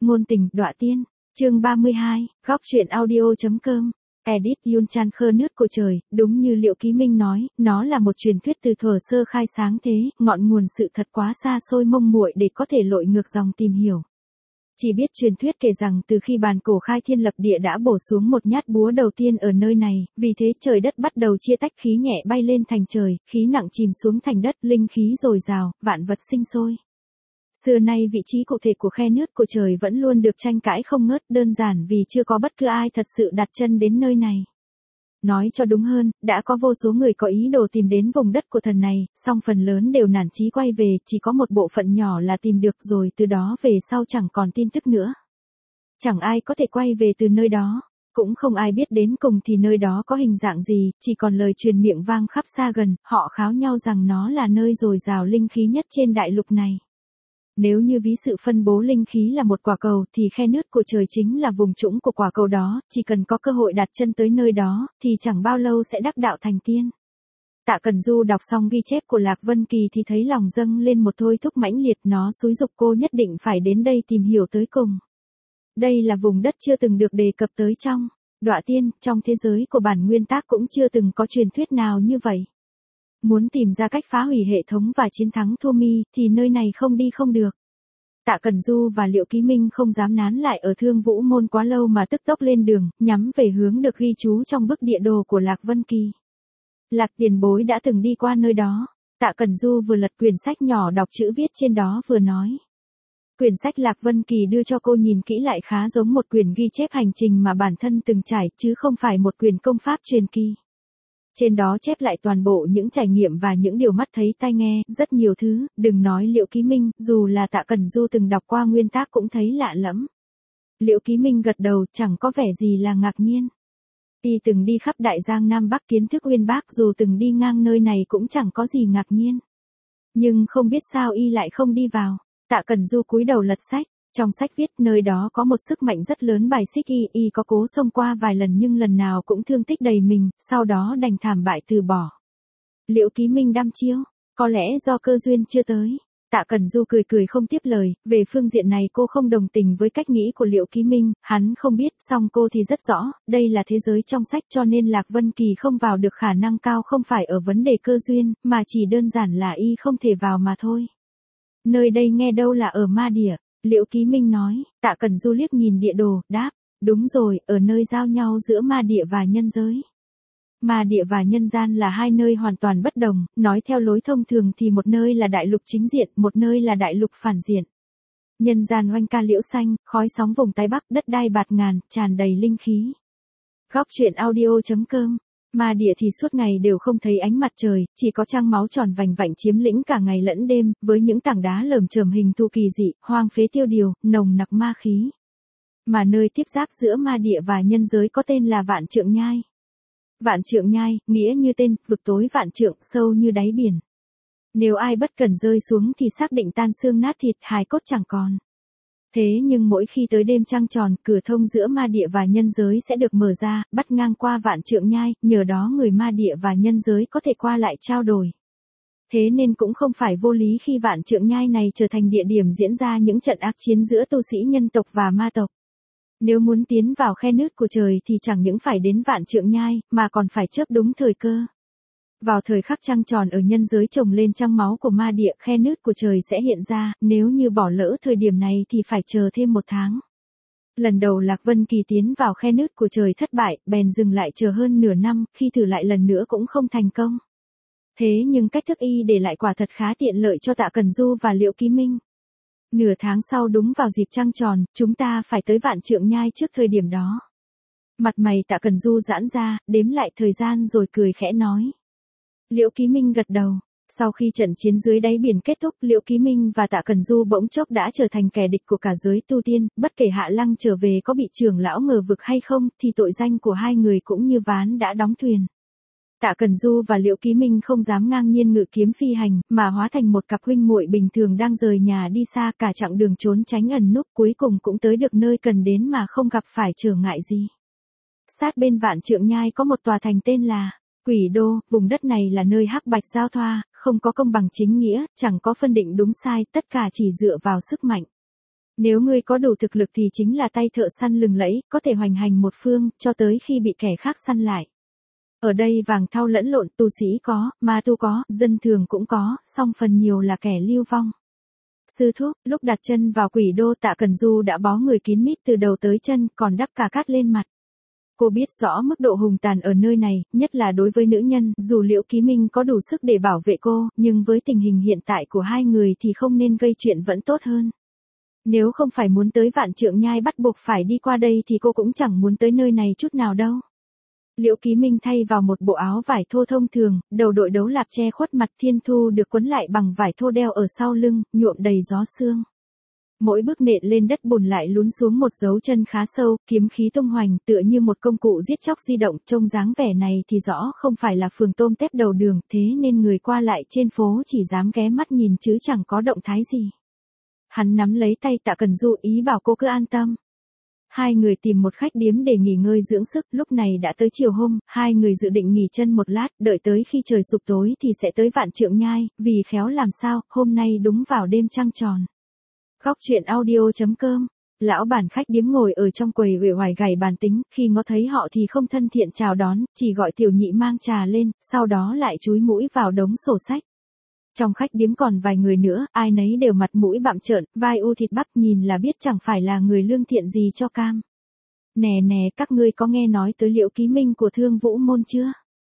Ngôn tình, đọa tiên. Chương 32, góc truyện audio.com. Edit Yun Chan khơ nước của trời, đúng như Liệu Ký Minh nói, nó là một truyền thuyết từ thuở sơ khai sáng thế, ngọn nguồn sự thật quá xa xôi mông muội để có thể lội ngược dòng tìm hiểu. Chỉ biết truyền thuyết kể rằng từ khi bàn cổ khai thiên lập địa đã bổ xuống một nhát búa đầu tiên ở nơi này, vì thế trời đất bắt đầu chia tách, khí nhẹ bay lên thành trời, khí nặng chìm xuống thành đất, linh khí dồi dào, vạn vật sinh sôi. Xưa nay vị trí cụ thể của khe nước của trời vẫn luôn được tranh cãi không ngớt, đơn giản vì chưa có bất cứ ai thật sự đặt chân đến nơi này. Nói cho đúng hơn, đã có vô số người có ý đồ tìm đến vùng đất của thần này, song phần lớn đều nản chí quay về, chỉ có một bộ phận nhỏ là tìm được rồi từ đó về sau chẳng còn tin tức nữa. Chẳng ai có thể quay về từ nơi đó, cũng không ai biết đến cùng thì nơi đó có hình dạng gì, chỉ còn lời truyền miệng vang khắp xa gần, họ kháo nhau rằng nó là nơi dồi dào linh khí nhất trên đại lục này. Nếu như ví sự phân bố linh khí là một quả cầu thì khe nước của trời chính là vùng trũng của quả cầu đó, chỉ cần có cơ hội đặt chân tới nơi đó thì chẳng bao lâu sẽ đắc đạo thành tiên. Tạ Cẩn Du đọc xong ghi chép của Lạc Vân Kỳ thì thấy lòng dâng lên một thôi thúc mãnh liệt, nó xúi giục cô nhất định phải đến đây tìm hiểu tới cùng. Đây là vùng đất chưa từng được đề cập tới trong Đọa Tiên, trong thế giới của bản nguyên tác cũng chưa từng có truyền thuyết nào như vậy. Muốn tìm ra cách phá hủy hệ thống và chiến thắng Thu Mi, thì nơi này không đi không được. Tạ Cẩn Du và Liệu Ký Minh không dám nán lại ở Thương Vũ Môn quá lâu mà tức tốc lên đường, nhắm về hướng được ghi chú trong bức địa đồ của Lạc Vân Kỳ. Lạc tiền bối đã từng đi qua nơi đó. Tạ Cẩn Du vừa lật quyển sách nhỏ đọc chữ viết trên đó vừa nói. Quyển sách Lạc Vân Kỳ đưa cho cô nhìn kỹ lại khá giống một quyển ghi chép hành trình mà bản thân từng trải, chứ không phải một quyển công pháp truyền kỳ. Trên đó chép lại toàn bộ những trải nghiệm và những điều mắt thấy tai nghe, rất nhiều thứ, đừng nói Liệu Ký Minh, dù là Tạ Cẩn Du từng đọc qua nguyên tác cũng thấy lạ lẫm. Liệu Ký Minh gật đầu, chẳng có vẻ gì là ngạc nhiên. Y từng đi khắp Đại Giang Nam Bắc kiến thức uyên bác, dù từng đi ngang nơi này cũng chẳng có gì ngạc nhiên. Nhưng không biết sao Y lại không đi vào. Tạ Cẩn Du cúi đầu lật sách. Trong sách viết nơi đó có một sức mạnh rất lớn bài xích Y có cố xông qua vài lần nhưng lần nào cũng thương tích đầy mình, sau đó đành thảm bại từ bỏ. Liệu Ký Minh đăm chiêu, có lẽ do cơ duyên chưa tới. Tạ Cẩn Du cười cười không tiếp lời, về phương diện này cô không đồng tình với cách nghĩ của Liệu Ký Minh, hắn không biết, song cô thì rất rõ, đây là thế giới trong sách cho nên Lạc Vân Kỳ không vào được khả năng cao không phải ở vấn đề cơ duyên, mà chỉ đơn giản là Y không thể vào mà thôi. Nơi đây nghe đâu là ở ma địa. Liệu Ký Minh nói. Tạ Cẩn Du liếc nhìn địa đồ, đáp, đúng rồi, ở nơi giao nhau giữa ma địa và nhân giới. Ma địa và nhân gian là hai nơi hoàn toàn bất đồng, nói theo lối thông thường thì một nơi là đại lục chính diện, một nơi là đại lục phản diện. Nhân gian oanh ca liễu xanh, khói sóng vùng Tây Bắc, đất đai bạt ngàn, tràn đầy linh khí. Góc truyện audio.com. Ma địa thì suốt ngày đều không thấy ánh mặt trời, chỉ có trăng máu tròn vành vạnh chiếm lĩnh cả ngày lẫn đêm, với những tảng đá lởm chởm hình thù kỳ dị, hoang phế tiêu điều, nồng nặc ma khí. Mà nơi tiếp giáp giữa ma địa và nhân giới có tên là Vạn Trượng Nhai. Vạn Trượng Nhai, nghĩa như tên, vực tối vạn trượng, sâu như đáy biển. Nếu ai bất cẩn rơi xuống thì xác định tan xương nát thịt, hài cốt chẳng còn. Thế nhưng mỗi khi tới đêm trăng tròn, cửa thông giữa ma địa và nhân giới sẽ được mở ra, bắt ngang qua Vạn Trượng Nhai, nhờ đó người ma địa và nhân giới có thể qua lại trao đổi. Thế nên cũng không phải vô lý khi Vạn Trượng Nhai này trở thành địa điểm diễn ra những trận ác chiến giữa tu sĩ nhân tộc và ma tộc. Nếu muốn tiến vào khe nước của trời thì chẳng những phải đến Vạn Trượng Nhai, mà còn phải chớp đúng thời cơ. Vào thời khắc trăng tròn ở nhân giới chồng lên trăng máu của ma địa, khe nước của trời sẽ hiện ra, nếu như bỏ lỡ thời điểm này thì phải chờ thêm 1 tháng. Lần đầu Lạc Vân Kỳ tiến vào khe nước của trời thất bại, bèn dừng lại chờ hơn nửa năm, khi thử lại lần nữa cũng không thành công. Thế nhưng cách thức Y để lại quả thật khá tiện lợi cho Tạ Cẩn Du và Liệu Ký Minh. Nửa tháng sau đúng vào dịp trăng tròn, chúng ta phải tới Vạn Trượng Nhai trước thời điểm đó. Mặt mày Tạ Cẩn Du giãn ra, đếm lại thời gian rồi cười khẽ nói. Liệu Ký Minh gật đầu. Sau khi trận chiến dưới đáy biển kết thúc, Liệu Ký Minh và Tạ Cẩn Du bỗng chốc đã trở thành kẻ địch của cả giới tu tiên, bất kể Hạ Lăng trở về có bị trưởng lão ngờ vực hay không, thì tội danh của hai người cũng như ván đã đóng thuyền. Tạ Cẩn Du và Liệu Ký Minh không dám ngang nhiên ngự kiếm phi hành, mà hóa thành một cặp huynh muội bình thường đang rời nhà đi xa, cả chặng đường trốn tránh ẩn núp, cuối cùng cũng tới được nơi cần đến mà không gặp phải trở ngại gì. Sát bên Vạn Trượng Nhai có một tòa thành tên là Quỷ Đô, vùng đất này là nơi hắc bạch giao thoa, không có công bằng chính nghĩa, chẳng có phân định đúng sai, tất cả chỉ dựa vào sức mạnh. Nếu ngươi có đủ thực lực thì chính là tay thợ săn lừng lẫy, có thể hoành hành một phương, cho tới khi bị kẻ khác săn lại. Ở đây vàng thau lẫn lộn, tu sĩ có, ma tu có, dân thường cũng có, song phần nhiều là kẻ lưu vong. Sư thúc, lúc đặt chân vào quỷ đô Tạ Cẩn Du đã bó người kín mít từ đầu tới chân, còn đắp cả cát lên mặt. Cô biết rõ mức độ hùng tàn ở nơi này, nhất là đối với nữ nhân, dù Liễu Ký Minh có đủ sức để bảo vệ cô, nhưng với tình hình hiện tại của hai người thì không nên gây chuyện vẫn tốt hơn. Nếu không phải muốn tới Vạn Trượng Nhai bắt buộc phải đi qua đây thì cô cũng chẳng muốn tới nơi này chút nào đâu. Liễu Ký Minh thay vào một bộ áo vải thô thông thường, đầu đội đấu lạp che khuất mặt, thiên thu được quấn lại bằng vải thô đeo ở sau lưng, nhuộm đầy gió sương. Mỗi bước nện lên đất bùn lại lún xuống một dấu chân khá sâu, kiếm khí tung hoành, tựa như một công cụ giết chóc di động, trông dáng vẻ này thì rõ không phải là phường tôm tép đầu đường, thế nên người qua lại trên phố chỉ dám ghé mắt nhìn chứ chẳng có động thái gì. Hắn nắm lấy tay Tạ Cẩn Du ý bảo cô cứ an tâm. Hai người tìm một khách điếm để nghỉ ngơi dưỡng sức, lúc này đã tới chiều hôm, hai người dự định nghỉ chân một lát, đợi tới khi trời sụp tối thì sẽ tới Vạn Trượng Nhai, vì khéo làm sao, hôm nay đúng vào đêm trăng tròn. Góc truyện audio.com. Lão bản khách điếm ngồi ở trong quầy uể oải gảy bàn tính, khi ngó thấy họ thì không thân thiện chào đón, chỉ gọi tiểu nhị mang trà lên, sau đó lại chúi mũi vào đống sổ sách. Trong khách điếm còn vài người nữa, ai nấy đều mặt mũi bặm trợn, vai u thịt bắp, nhìn là biết chẳng phải là người lương thiện gì cho cam. Nè nè, các ngươi có nghe nói tới Liễu Ký Minh của Thương Vũ Môn chưa?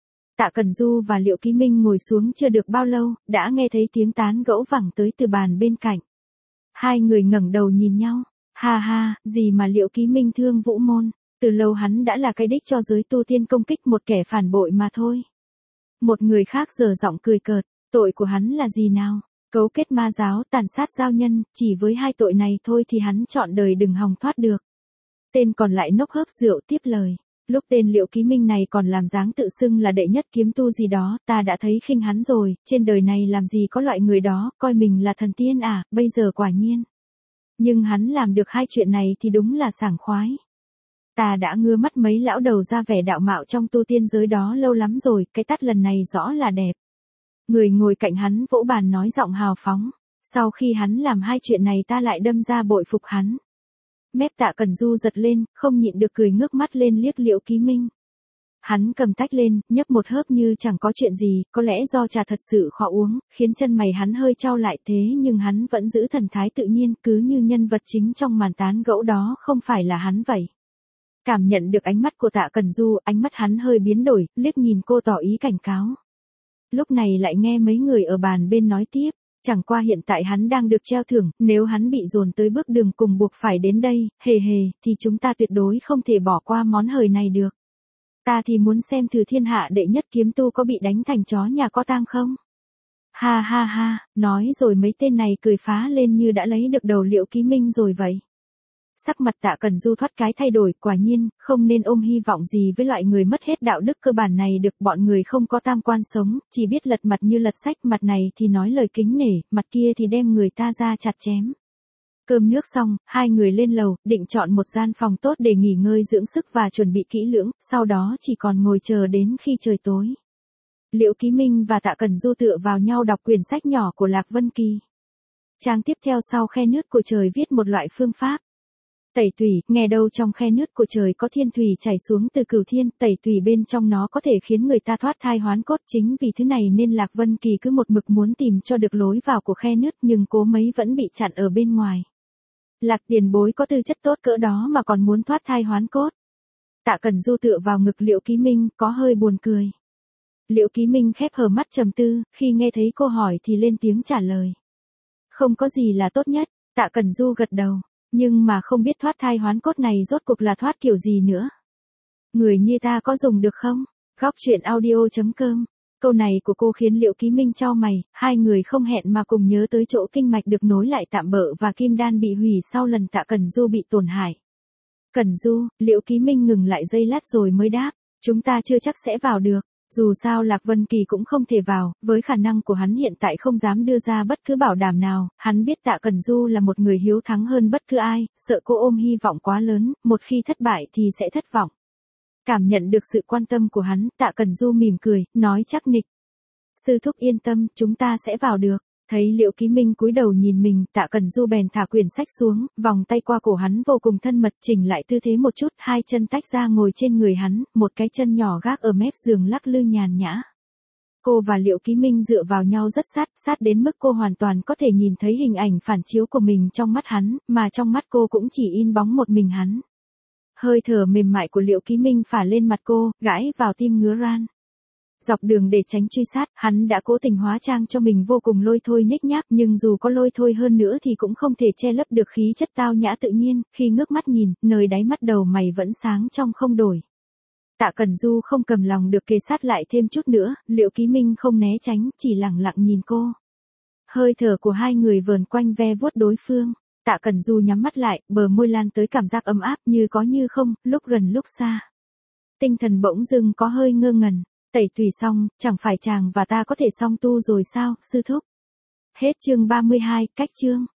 Tạ Cẩn Du và Liễu Ký Minh ngồi xuống chưa được bao lâu, đã nghe thấy tiếng tán gẫu vẳng tới từ bàn bên cạnh. Hai người ngẩng đầu nhìn nhau, ha ha, gì mà Liễu Ký Minh Thương Vũ Môn, từ lâu hắn đã là cái đích cho giới tu tiên công kích một kẻ phản bội mà thôi. Một người khác giở giọng cười cợt, tội của hắn là gì nào? Cấu kết ma giáo, tàn sát giao nhân, chỉ với hai tội này thôi thì hắn trọn đời đừng hòng thoát được. Tên còn lại nốc hớp rượu tiếp lời. Lúc tên Liễu Ký Minh này còn làm dáng tự xưng là đệ nhất kiếm tu gì đó, ta đã thấy khinh hắn rồi, trên đời này làm gì có loại người đó, coi mình là thần tiên à, bây giờ quả nhiên. Nhưng hắn làm được hai chuyện này thì đúng là sảng khoái. Ta đã ngưa mắt mấy lão đầu ra vẻ đạo mạo trong tu tiên giới đó lâu lắm rồi, cái tắt lần này rõ là đẹp. Người ngồi cạnh hắn vỗ bàn nói giọng hào phóng. Sau khi hắn làm hai chuyện này ta lại đâm ra bội phục hắn. Mép Tạ Cẩn Du giật lên, không nhịn được cười ngước mắt lên liếc Liễu Ký Minh. Hắn cầm tách lên, nhấp một hớp như chẳng có chuyện gì, có lẽ do trà thật sự khó uống, khiến chân mày hắn hơi chau lại, thế nhưng hắn vẫn giữ thần thái tự nhiên, cứ như nhân vật chính trong màn tán gẫu đó không phải là hắn vậy. Cảm nhận được ánh mắt của Tạ Cẩn Du, ánh mắt hắn hơi biến đổi, liếc nhìn cô tỏ ý cảnh cáo. Lúc này lại nghe mấy người ở bàn bên nói tiếp, chẳng qua hiện tại hắn đang được treo thưởng, nếu hắn bị dồn tới bước đường cùng buộc phải đến đây, hề hề, thì chúng ta tuyệt đối không thể bỏ qua món hời này được. Ta thì muốn xem thử thiên hạ đệ nhất kiếm tu có bị đánh thành chó nhà có tang không? Ha ha ha, nói rồi mấy tên này cười phá lên như đã lấy được đầu Liễu Ký Minh rồi vậy. Sắc mặt Tạ Cẩn Du thoát cái thay đổi, quả nhiên, không nên ôm hy vọng gì với loại người mất hết đạo đức cơ bản này được, bọn người không có tam quan sống, chỉ biết lật mặt như lật sách, mặt này thì nói lời kính nể, mặt kia thì đem người ta ra chặt chém. Cơm nước xong, hai người lên lầu, định chọn một gian phòng tốt để nghỉ ngơi dưỡng sức và chuẩn bị kỹ lưỡng, sau đó chỉ còn ngồi chờ đến khi trời tối. Liễu Ký Minh và Tạ Cẩn Du tựa vào nhau đọc quyển sách nhỏ của Lạc Vân Kỳ. Trang tiếp theo sau khe nướt của trời viết một loại phương pháp. Tẩy tủy, nghe đâu trong khe nướt của trời có thiên thủy chảy xuống từ cửu thiên, tẩy tủy bên trong nó có thể khiến người ta thoát thai hoán cốt, chính vì thứ này nên Lạc Vân Kỳ cứ một mực muốn tìm cho được lối vào của khe nướt nhưng cố mấy vẫn bị chặn ở bên ngoài. Lạc tiền bối có tư chất tốt cỡ đó mà còn muốn thoát thai hoán cốt. Tạ Cẩn Du tựa vào ngực Liễu Ký Minh, có hơi buồn cười. Liễu Ký Minh khép hờ mắt trầm tư, khi nghe thấy cô hỏi thì lên tiếng trả lời. Không có gì là tốt nhất, Tạ Cẩn Du gật đầu. Nhưng mà không biết thoát thai hoán cốt này rốt cuộc là thoát kiểu gì nữa. Người như ta có dùng được không? Góc truyện audio.com. Câu này của cô khiến Liễu Ký Minh chau mày, hai người không hẹn mà cùng nhớ tới chỗ kinh mạch được nối lại tạm bợ và kim đan bị hủy sau lần Tạ Cẩn Du bị tổn hại. Cẩn Du, Liễu Ký Minh ngừng lại giây lát rồi mới đáp, chúng ta chưa chắc sẽ vào được. Dù sao Lạc Vân Kỳ cũng không thể vào, với khả năng của hắn hiện tại không dám đưa ra bất cứ bảo đảm nào, hắn biết Tạ Cẩn Du là một người hiếu thắng hơn bất cứ ai, sợ cô ôm hy vọng quá lớn, một khi thất bại thì sẽ thất vọng. Cảm nhận được sự quan tâm của hắn, Tạ Cẩn Du mỉm cười, nói chắc nịch. Sư thúc yên tâm, chúng ta sẽ vào được. Thấy Liệu Ký Minh cúi đầu nhìn mình, Tạ Cẩn Du bèn thả quyển sách xuống, vòng tay qua cổ hắn vô cùng thân mật, chỉnh lại tư thế một chút, hai chân tách ra ngồi trên người hắn, một cái chân nhỏ gác ở mép giường lắc lư nhàn nhã. Cô và Liệu Ký Minh dựa vào nhau rất sát, sát đến mức cô hoàn toàn có thể nhìn thấy hình ảnh phản chiếu của mình trong mắt hắn, mà trong mắt cô cũng chỉ in bóng một mình hắn. Hơi thở mềm mại của Liệu Ký Minh phả lên mặt cô, gãi vào tim ngứa ran. Dọc đường để tránh truy sát, hắn đã cố tình hóa trang cho mình vô cùng lôi thôi nhếch nhác, nhưng dù có lôi thôi hơn nữa thì cũng không thể che lấp được khí chất tao nhã tự nhiên, khi ngước mắt nhìn, nơi đáy mắt đầu mày vẫn sáng trong không đổi. Tạ Cẩn Du không cầm lòng được kề sát lại thêm chút nữa, Liệu Ký Minh không né tránh, chỉ lặng lặng nhìn cô. Hơi thở của hai người vờn quanh ve vuốt đối phương. Tạ Cẩn Du nhắm mắt lại, bờ môi lan tới cảm giác ấm áp như có như không, lúc gần lúc xa. Tinh thần bỗng dưng có hơi ngơ ngẩn. Tẩy tùy xong, chẳng phải chàng và ta có thể song tu rồi sao, sư thúc? Hết chương 32, cách chương.